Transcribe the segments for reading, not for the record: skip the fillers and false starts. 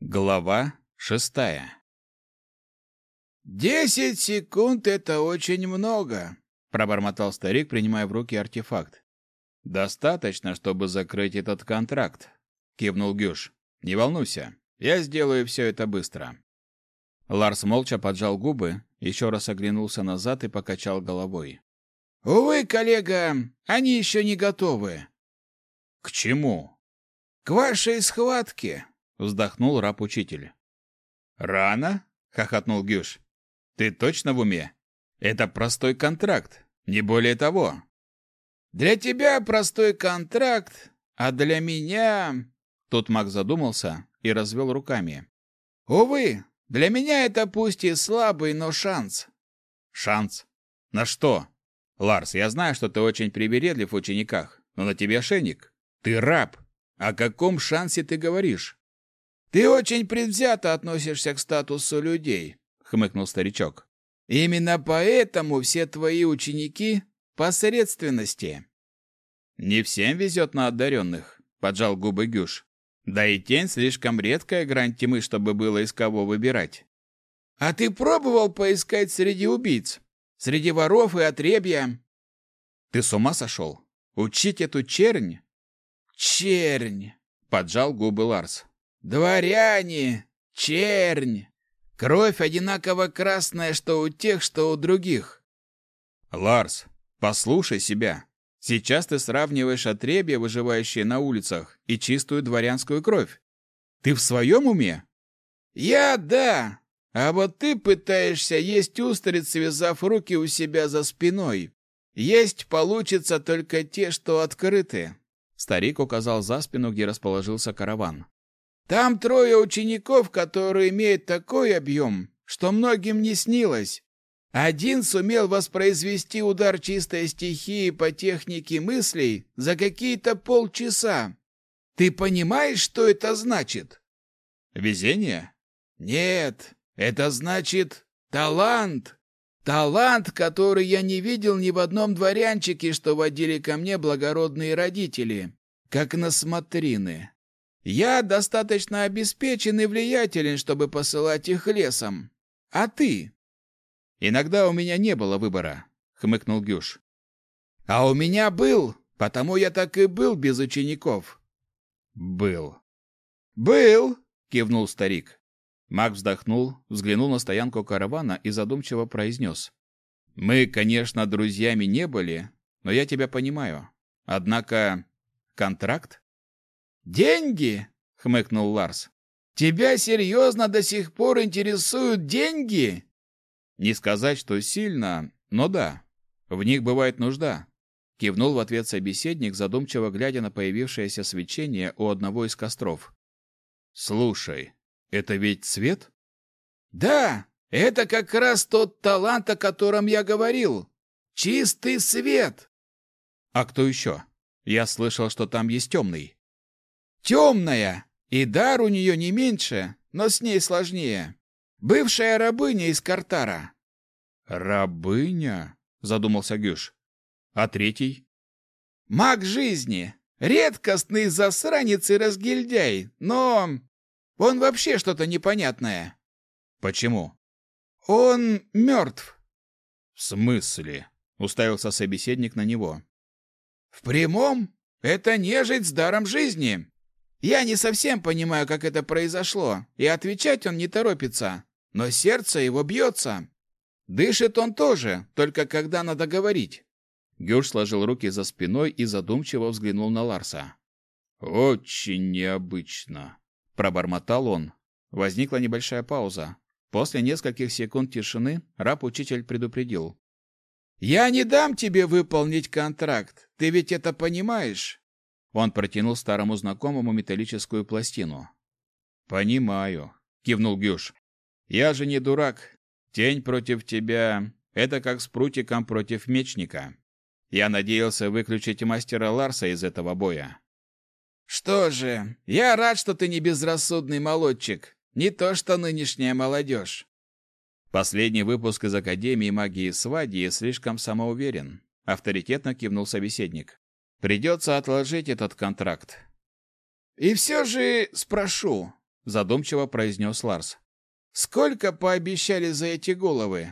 Глава 6. 10 секунд — это очень много, пробормотал старик, принимая в руки артефакт. Достаточно, чтобы закрыть этот контракт, кивнул Гюш. Не волнуйся, я сделаю все это быстро. Ларс молча поджал губы, еще раз оглянулся назад и покачал головой. Увы, коллега, они еще не готовы. К чему? К вашей схватке, вздохнул раб-учитель. Рано? Хохотнул Гюш. Ты точно в уме? Это простой контракт, не более того. Для тебя простой контракт, а для меня... Тут маг задумался и развел руками. Увы, для меня это пусть и слабый, но шанс. Шанс? На что? Ларс, я знаю, что ты очень привередлив в учениках, но на тебе ошейник. Ты раб. О каком шансе ты говоришь? Ты очень предвзято относишься к статусу людей, хмыкнул старичок. Именно поэтому все твои ученики — посредственности. Не всем везет на одаренных, поджал губы Гюш. Да и тень слишком редкая грань тьмы, чтобы было из кого выбирать. А ты пробовал поискать среди убийц? Среди воров и отребья? Ты с ума сошел? Учить эту чернь? Чернь, поджал губы Ларс. Дворяне, чернь. Кровь одинаково красная, что у тех, что у других. Ларс, послушай себя. Сейчас ты сравниваешь отребья, выживающие на улицах, и чистую дворянскую кровь. Ты в своем уме? Да. А вот ты пытаешься есть устриц, связав руки у себя за спиной. Есть получится только те, что открыты. Старик указал за спину, где расположился караван. Там 3 учеников, которые имеют такой объем, что многим не снилось. Один сумел воспроизвести удар чистой стихии по технике мыслей за какие-то полчаса. Ты понимаешь, что это значит? Везение? Нет, это значит талант. Талант, который я не видел ни в одном дворянчике, что водили ко мне благородные родители, как на смотрины. Я достаточно обеспечен и влиятелен, чтобы посылать их лесом. А ты? Иногда у меня не было выбора, хмыкнул Гюш. А у меня был, потому я так и был без учеников. Был, кивнул старик. Маг вздохнул, взглянул на стоянку каравана и задумчиво произнес. Мы, конечно, друзьями не были, но я тебя понимаю. Однако контракт? Деньги, хмыкнул Ларс. Тебя серьезно до сих пор интересуют деньги? Не сказать, что сильно, но да. В них бывает нужда. Кивнул в ответ собеседник, задумчиво глядя на появившееся свечение у одного из костров. Слушай, это ведь свет? Да, это как раз тот талант, о котором я говорил. Чистый свет. А кто еще? Я слышал, что там есть темный. Темная. И дар у нее не меньше, но с ней сложнее. Бывшая рабыня из Картара. Рабыня? Задумался Гюш. А третий? Маг жизни. Редкостный засранец и разгильдяй, но... Он вообще что-то непонятное. Почему? Он мертв. В смысле? Уставился собеседник на него. В прямом? Это нежить с даром жизни. Я не совсем понимаю, как это произошло, и отвечать он не торопится, но сердце его бьется. Дышит он тоже, только когда надо говорить. Гюш сложил руки за спиной и задумчиво взглянул на Ларса. Очень необычно, пробормотал он. Возникла небольшая пауза. После нескольких секунд тишины раб-учитель предупредил. «Я не дам тебе выполнить контракт, ты ведь это понимаешь?» Он протянул старому знакомому металлическую пластину. «Понимаю», — кивнул Гюш. «Я же не дурак. Тень против тебя — это как с прутиком против мечника. Я надеялся выключить мастера Ларса из этого боя». «Что же, я рад, что ты не безрассудный молодчик, не то что нынешняя молодежь». Последний выпуск из Академии магии Свадьи слишком самоуверен, авторитетно кивнул собеседник. Придется отложить этот контракт. И все же спрошу, задумчиво произнес Ларс. Сколько пообещали за эти головы?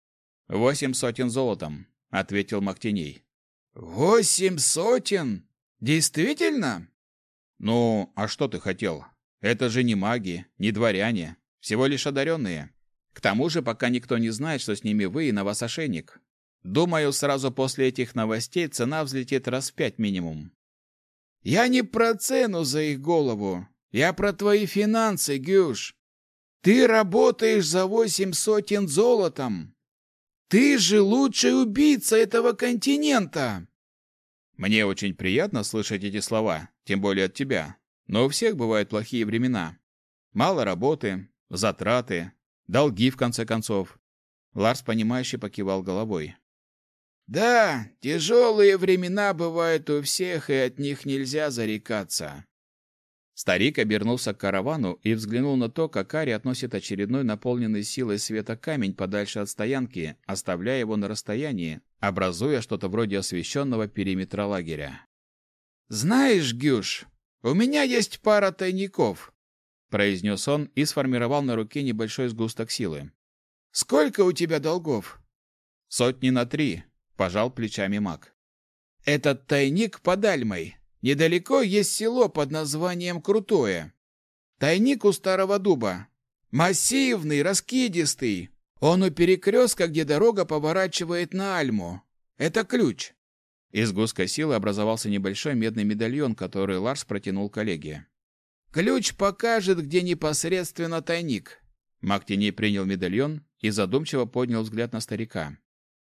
8 сотен золотом, ответил Мактиней. 8 сотен? Действительно? Ну, а что ты хотел? Это же не маги, не дворяне, всего лишь одаренные. К тому же, пока никто не знает, что с ними вы и на вас ошейник. Думаю, сразу после этих новостей цена взлетит раз в 5 минимум. Я не про цену за их голову. Я про твои финансы, Гюш. Ты работаешь за 8 сотен золотом. Ты же лучший убийца этого континента. Мне очень приятно слышать эти слова, тем более от тебя. Но у всех бывают плохие времена. Мало работы, затраты, долги, в конце концов. Ларс, понимающе покивал головой. Да, тяжелые времена бывают у всех, и от них нельзя зарекаться. Старик обернулся к каравану и взглянул на то, как Ари относит очередной наполненный силой света камень подальше от стоянки, оставляя его на расстоянии, образуя что-то вроде освещенного периметра лагеря. «Знаешь, Гюш, у меня есть пара тайников», — произнес он и сформировал на руке небольшой сгусток силы. «Сколько у тебя долгов?» 3 сотни, — пожал плечами маг. «Этот тайник под Альмой. Недалеко есть село под названием Крутое. Тайник у старого дуба. Массивный, раскидистый. Он у перекрестка, где дорога поворачивает на Альму. Это ключ». Из сгустка силы образовался небольшой медный медальон, который Ларс протянул коллеге. «Ключ покажет, где непосредственно тайник». Мактиней принял медальон и задумчиво поднял взгляд на старика.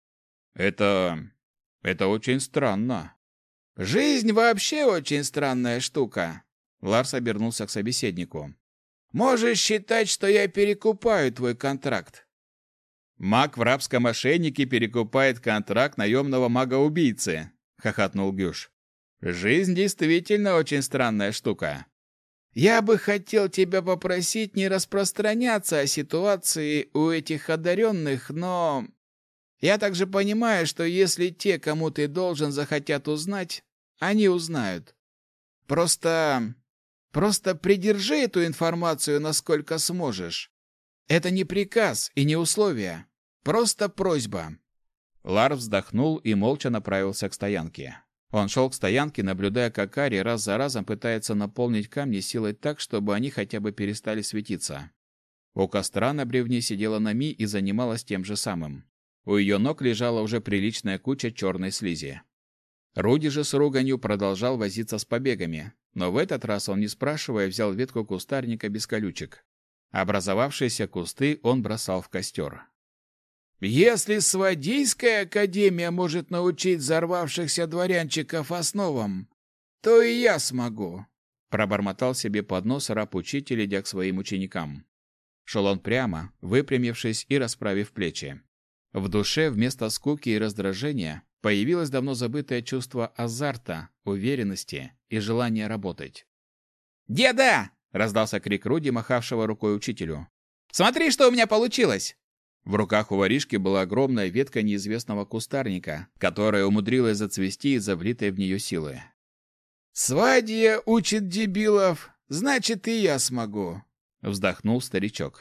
Это очень странно. «Жизнь вообще очень странная штука», — Ларс обернулся к собеседнику. «Можешь считать, что я перекупаю твой контракт». «Маг в рабском ошейнике перекупает контракт наемного мага-убийцы», — хохотнул Гюш. «Жизнь действительно очень странная штука». «Я бы хотел тебя попросить не распространяться о ситуации у этих одаренных, но... Я также понимаю, что если те, кому ты должен, захотят узнать, они узнают. Просто придержи эту информацию, насколько сможешь. Это не приказ и не условие, просто просьба». Ларс вздохнул и молча направился к стоянке. Он шел к стоянке, наблюдая, как Ари раз за разом пытается наполнить камни силой так, чтобы они хотя бы перестали светиться. У костра на бревне сидела Нами и занималась тем же самым. У ее ног лежала уже приличная куча черной слизи. Руди же с руганью продолжал возиться с побегами, но в этот раз он, не спрашивая, взял ветку кустарника без колючек. Образовавшиеся кусты он бросал в костер. «Если Свадийская академия может научить взорвавшихся дворянчиков основам, то и я смогу», — пробормотал себе под нос раб-учитель, идя к своим ученикам. Шел он прямо, выпрямившись и расправив плечи. В душе вместо скуки и раздражения появилось давно забытое чувство азарта, уверенности и желания работать. «Деда!» — раздался крик Руди, махавшего рукой учителю. «Смотри, что у меня получилось!» В руках у воришки была огромная ветка неизвестного кустарника, которая умудрилась зацвести из-за влитой в нее силы. «Свадья учит дебилов, значит, и я смогу», — вздохнул старичок.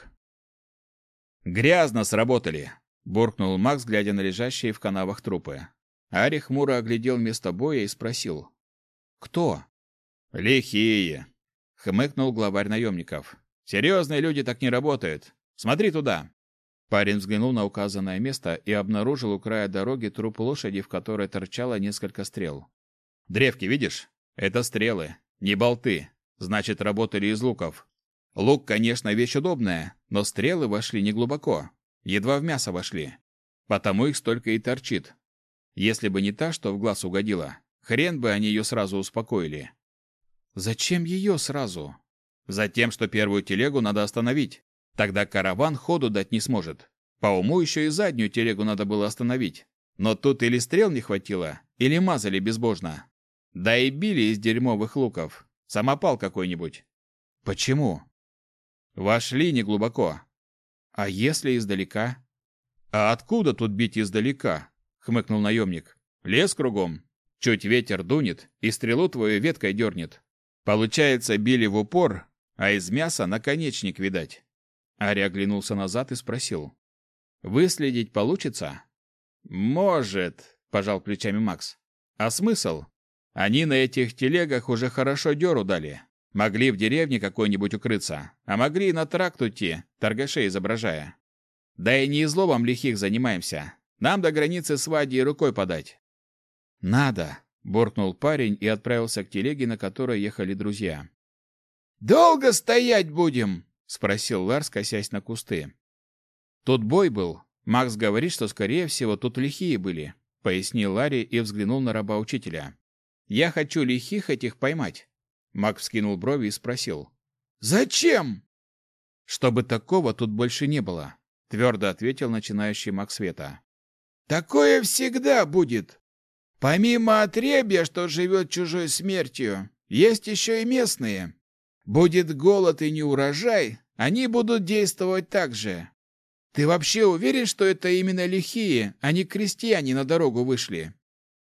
«Грязно сработали», — буркнул Макс, глядя на лежащие в канавах трупы. Ари хмуро оглядел место боя и спросил. «Кто?» «Лихие», — хмыкнул главарь наемников. «Серьезные люди так не работают. Смотри туда». Парень взглянул на указанное место и обнаружил у края дороги труп лошади, в которой торчало несколько стрел. «Древки, видишь? Это стрелы, не болты. Значит, работали из луков. Лук, конечно, вещь удобная, но стрелы вошли неглубоко. Едва в мясо вошли. Потому их столько и торчит. Если бы не та, что в глаз угодила, хрен бы они ее сразу успокоили». «Зачем ее сразу?» «Затем, что первую телегу надо остановить. Тогда караван ходу дать не сможет. По уму еще и заднюю телегу надо было остановить. Но тут или стрел не хватило, или мазали безбожно. Да и били из дерьмовых луков. Самопал какой-нибудь». «Почему?» «Вошли неглубоко». «А если издалека?» «А откуда тут бить издалека?» — хмыкнул наемник. «Лес кругом. Чуть ветер дунет, и стрелу твою веткой дернет. Получается, били в упор, а из мяса наконечник видать. Ари оглянулся назад и спросил. «Выследить получится?» «Может», – пожал плечами Макс. «А смысл? Они на этих телегах уже хорошо дёру дали. Могли в деревне какой-нибудь укрыться, а могли и на тракт уйти, торгашей изображая. Да и не изловом лихих занимаемся. Нам до границы с Вадей рукой подать». «Надо», – буркнул парень и отправился к телеге, на которой ехали друзья. «Долго стоять будем?» – спросил Ларс, косясь на кусты. «Тут бой был. Макс говорит, что, скорее всего, тут лихие были», — пояснил Ларри и взглянул на раба-учителя. «Я хочу лихих этих поймать». Макс вскинул брови и спросил. «Зачем?» «Чтобы такого тут больше не было», — твердо ответил начинающий маг света. «Такое всегда будет. Помимо отребья, что живет чужой смертью, есть еще и местные. Будет голод и неурожай, они будут действовать так же. Ты вообще уверен, что это именно лихие, а не крестьяне на дорогу вышли?»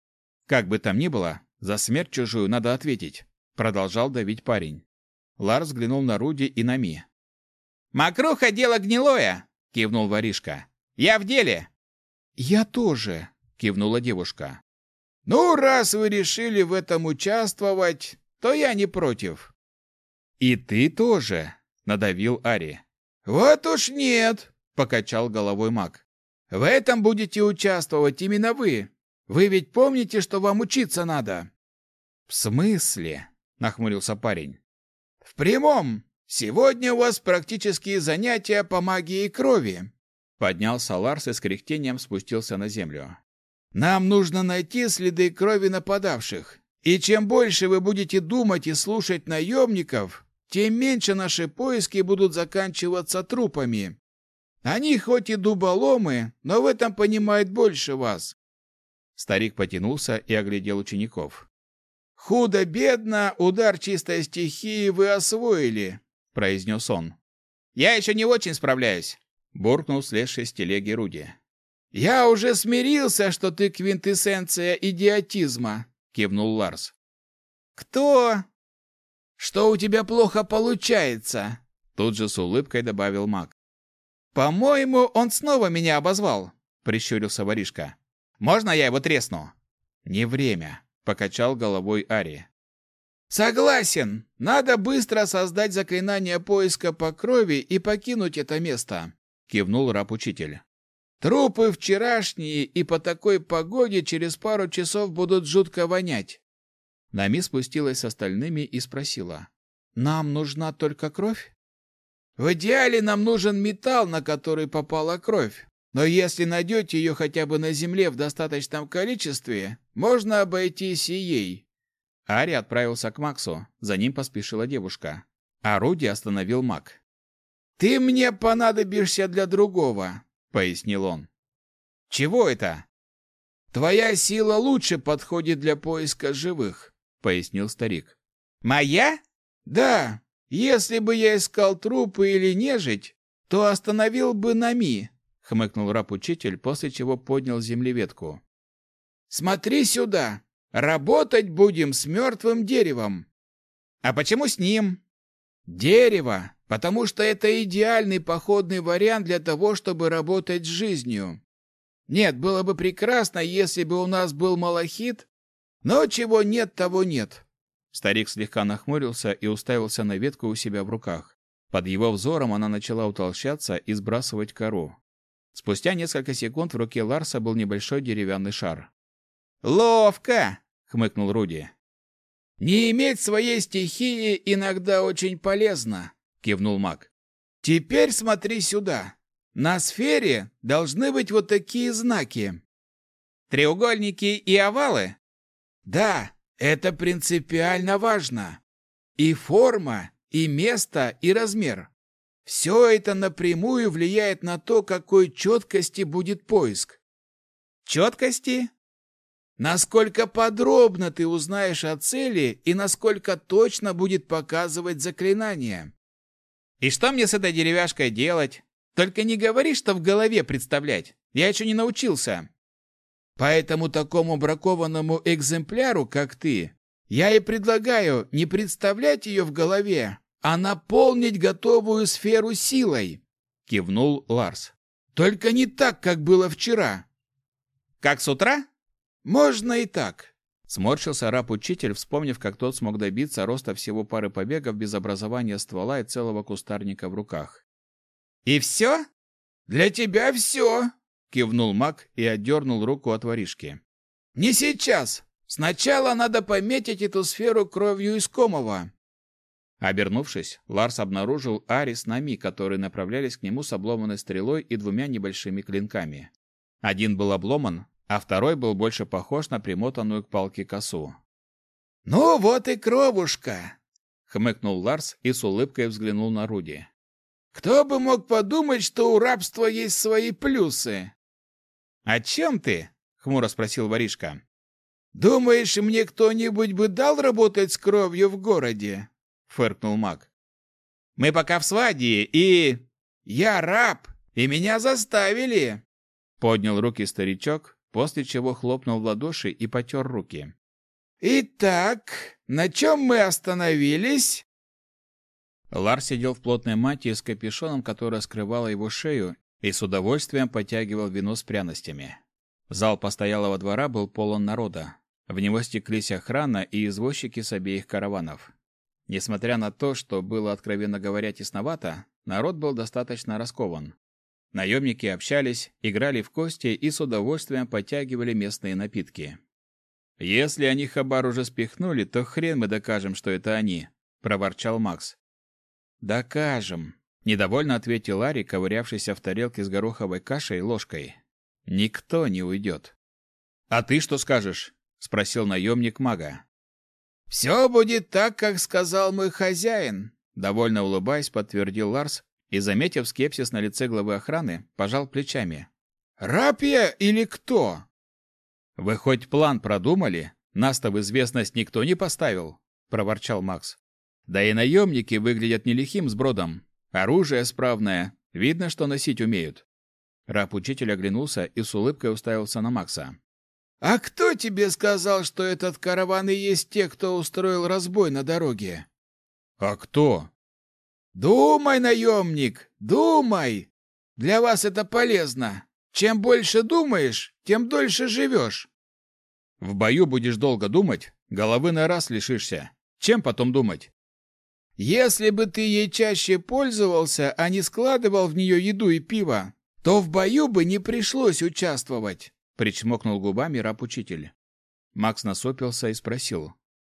«Как бы там ни было, за смерть чужую надо ответить», — продолжал давить парень. Ларс взглянул на Руди и на Ми. «Мокруха — дело гнилое!» — кивнул воришка. «Я в деле!» «Я тоже!» — кивнула девушка. «Ну, раз вы решили в этом участвовать, то я не против». «И ты тоже!» — надавил Ари. «Вот уж нет!» — покачал головой маг. «В этом будете участвовать именно вы. Вы ведь помните, что вам учиться надо?» «В смысле?» — нахмурился парень. «В прямом. Сегодня у вас практические занятия по магии крови». Поднялся Ларс и с кряхтением спустился на землю. «Нам нужно найти следы крови нападавших. И чем больше вы будете думать и слушать наемников, тем меньше наши поиски будут заканчиваться трупами. Они хоть и дуболомы, но в этом понимают больше вас». Старик потянулся и оглядел учеников. «Худо-бедно удар чистой стихии вы освоили», — произнес он. «Я еще не очень справляюсь», — буркнул слезший с телеги Руди. «Я уже смирился, что ты квинтэссенция идиотизма», — кивнул Ларс. «Кто?» «Что у тебя плохо получается», — тут же с улыбкой добавил маг. «По-моему, он снова меня обозвал», — прищурился воришка. «Можно я его тресну?» «Не время», — покачал головой Ари. «Согласен. Надо быстро создать заклинание поиска по крови и покинуть это место», — кивнул раб-учитель. «Трупы вчерашние и по такой погоде через пару часов будут жутко вонять». Нами спустилась с остальными и спросила. «Нам нужна только кровь?» «В идеале нам нужен металл, на который попала кровь. Но если найдете ее хотя бы на земле в достаточном количестве, можно обойтись и ей». Ари отправился к Максу, за ним поспешила девушка. А Руди остановил маг. «Ты мне понадобишься для другого», — пояснил он. «Чего это?» «Твоя сила лучше подходит для поиска живых», — пояснил старик. «Моя?» «Да. Если бы я искал трупы или нежить, то остановил бы Нами», — хмыкнул раб-учитель, после чего поднял с земли ветку. «Смотри сюда. Работать будем с мертвым деревом». «А почему с ним?» «Дерево, потому что это идеальный походный вариант для того, чтобы работать с жизнью. Нет, было бы прекрасно, если бы у нас был малахит, но чего нет, того нет». Старик слегка нахмурился и уставился на ветку у себя в руках. Под его взором она начала утолщаться и сбрасывать кору. Спустя несколько секунд в руке Ларса был небольшой деревянный шар. «Ловко!» — хмыкнул Руди. «Не иметь своей стихии иногда очень полезно», — кивнул маг. «Теперь смотри сюда. На сфере должны быть вот такие знаки». «Треугольники и овалы?» «Да, это принципиально важно. И форма, и место, и размер. Все это напрямую влияет на то, какой четкости будет поиск». «Четкости?» «Насколько подробно ты узнаешь о цели и насколько точно будет показывать заклинание». «И что мне с этой деревяшкой делать? Только не говори, что в голове представлять. Я еще не научился». «Поэтому такому бракованному экземпляру, как ты, я и предлагаю не представлять ее в голове, а наполнить готовую сферу силой, кивнул Ларс. Только не так, как было вчера. Как с утра? Можно и так. Сморщился раб-учитель, вспомнив, как тот смог добиться роста всего пары побегов без образования ствола и целого кустарника в руках. «И все? Для тебя все!» — кивнул маг и отдернул руку от воришки. «Не сейчас! Сначала надо пометить эту сферу кровью искомого!» Обернувшись, Ларс обнаружил Ари с Нами, которые направлялись к нему с обломанной стрелой и двумя небольшими клинками. Один был обломан, а второй был больше похож на примотанную к палке косу. «Ну вот и кровушка!» — хмыкнул Ларс и с улыбкой взглянул на Руди. «Кто бы мог подумать, что у рабства есть свои плюсы?» «О чем ты?» — хмуро спросил воришка. «Думаешь, мне кто-нибудь бы дал работать с кровью в городе?» — фыркнул маг. «Мы пока в свадьбе, и...» «Я раб, и меня заставили!» Поднял руки старичок, после чего хлопнул в ладоши и потер руки. «Итак, на чем мы остановились?» Ларс сидел в плотной мантии с капюшоном, которая скрывала его шею, и с удовольствием потягивал вино с пряностями. Зал постоялого двора был полон народа. В него стеклись охрана и извозчики с обеих караванов. Несмотря на то, что было, откровенно говоря, тесновато, народ был достаточно раскован. Наемники общались, играли в кости и с удовольствием подтягивали местные напитки. «Если они хабар уже спихнули, то хрен мы докажем, что это они», — проворчал Макс. «Докажем», — недовольно ответил Ари, ковырявшийся в тарелке с гороховой кашей ложкой. «Никто не уйдет». «А ты что скажешь?» — спросил наемник мага. «Все будет так, как сказал мой хозяин», — довольно улыбаясь, подтвердил Ларс и, заметив скепсис на лице главы охраны, пожал плечами. «Раб я или кто?» «Вы хоть план продумали? Нас-то в известность никто не поставил», — проворчал Макс. «Да и наемники выглядят не лихим сбродом. Оружие справное, видно, что носить умеют». Раб-учитель оглянулся и с улыбкой уставился на Макса. «А кто тебе сказал, что этот караван и есть те, кто устроил разбой на дороге?» «А кто?» «Думай, наемник, думай! Для вас это полезно. Чем больше думаешь, тем дольше живешь». «В бою будешь долго думать, головы на раз лишишься. Чем потом думать?» «Если бы ты ей чаще пользовался, а не складывал в нее еду и пиво, то в бою бы не пришлось участвовать», — причмокнул губами раб-учитель. Макс насупился и спросил.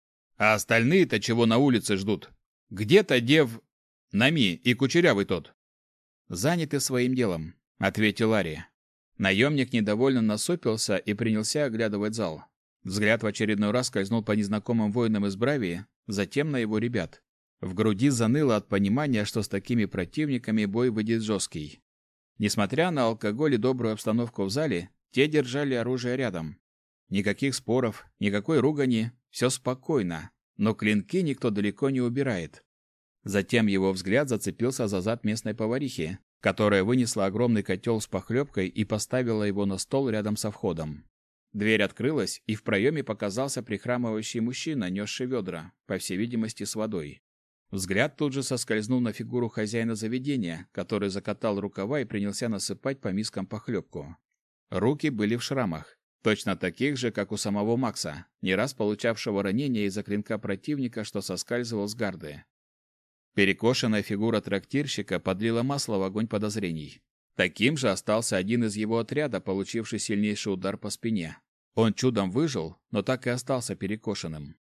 «А остальные-то чего на улице ждут? Где-то дев... Нами и кучерявый тот?» «Заняты своим делом», — ответил Ари. Наемник недовольно насупился и принялся оглядывать зал. Взгляд в очередной раз скользнул по незнакомым воинам из Бравии, затем на его ребят. В груди заныло от понимания, что с такими противниками бой выйдет жесткий. Несмотря на алкоголь и добрую обстановку в зале, те держали оружие рядом. Никаких споров, никакой ругани, все спокойно, но клинки никто далеко не убирает. Затем его взгляд зацепился за зад местной поварихи, которая вынесла огромный котел с похлебкой и поставила его на стол рядом со входом. Дверь открылась, и в проеме показался прихрамывающий мужчина, несший ведра, по всей видимости, с водой. Взгляд тут же соскользнул на фигуру хозяина заведения, который закатал рукава и принялся насыпать по мискам похлебку. Руки были в шрамах, точно таких же, как у самого Макса, не раз получавшего ранения из-за клинка противника, что соскальзывал с гарды. Перекошенная фигура трактирщика подлила масло в огонь подозрений. Таким же остался один из его отряда, получивший сильнейший удар по спине. Он чудом выжил, но так и остался перекошенным.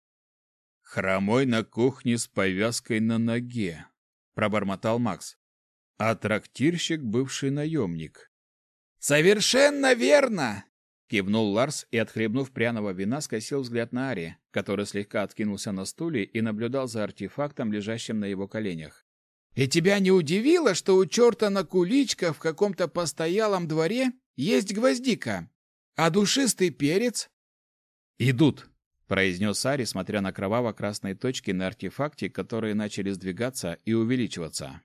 «Хромой на кухне с повязкой на ноге», — пробормотал Макс. «А трактирщик — бывший наемник». «Совершенно верно!» — кивнул Ларс и, отхлебнув пряного вина, скосил взгляд на Ари, который слегка откинулся на стуле и наблюдал за артефактом, лежащим на его коленях. «И тебя не удивило, что у черта на куличках в каком-то постоялом дворе есть гвоздика, а душистый перец?» «Идут», — произнес Ари, смотря на кроваво-красные точки на артефакте, которые начали сдвигаться и увеличиваться.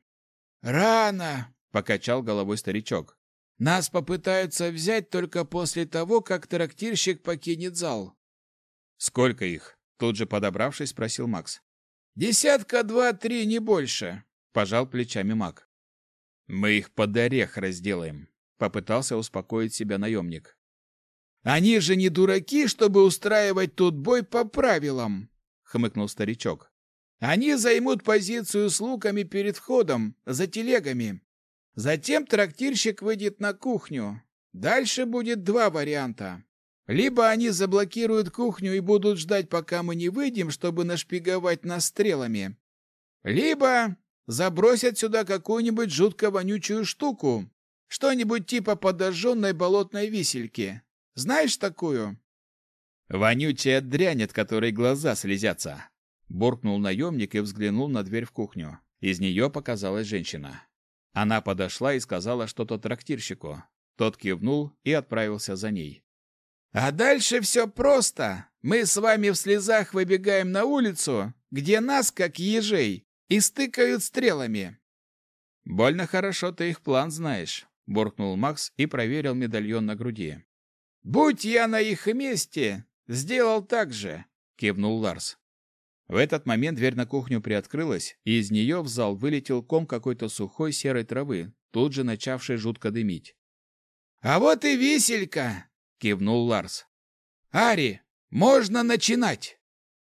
«Рано!» — покачал головой старичок. «Нас попытаются взять только после того, как трактирщик покинет зал». «Сколько их?» — тут же подобравшись, спросил Макс. Десятка два-три, не больше, пожал плечами маг. Мы их под орех разделаем, попытался успокоить себя наемник. Они же не дураки, чтобы устраивать тут бой по правилам, хмыкнул старичок. Они займут позицию с луками перед входом, за телегами. Затем трактирщик выйдет на кухню. Дальше будет два варианта. Либо они заблокируют кухню и будут ждать, пока мы не выйдем, чтобы нашпиговать нас стрелами. Либо забросят сюда какую-нибудь жутко вонючую штуку. Что-нибудь типа подожженной болотной висельки. Знаешь такую? Вонючая дрянь, от которой глаза слезятся. Буркнул наемник и взглянул на дверь в кухню. Из нее показалась женщина. Она подошла и сказала что-то трактирщику. Тот кивнул и отправился за ней. А дальше все просто. Мы с вами в слезах выбегаем на улицу, где нас, как ежей, истыкают стрелами. Больно хорошо ты их план знаешь, буркнул Макс и проверил медальон на груди. Будь я на их месте, сделал так же, кивнул Ларс. В этот момент дверь на кухню приоткрылась, и из нее в зал вылетел ком какой-то сухой серой травы, тут же начавшей жутко дымить. А вот и виселька, кивнул Ларс. Ари, можно начинать.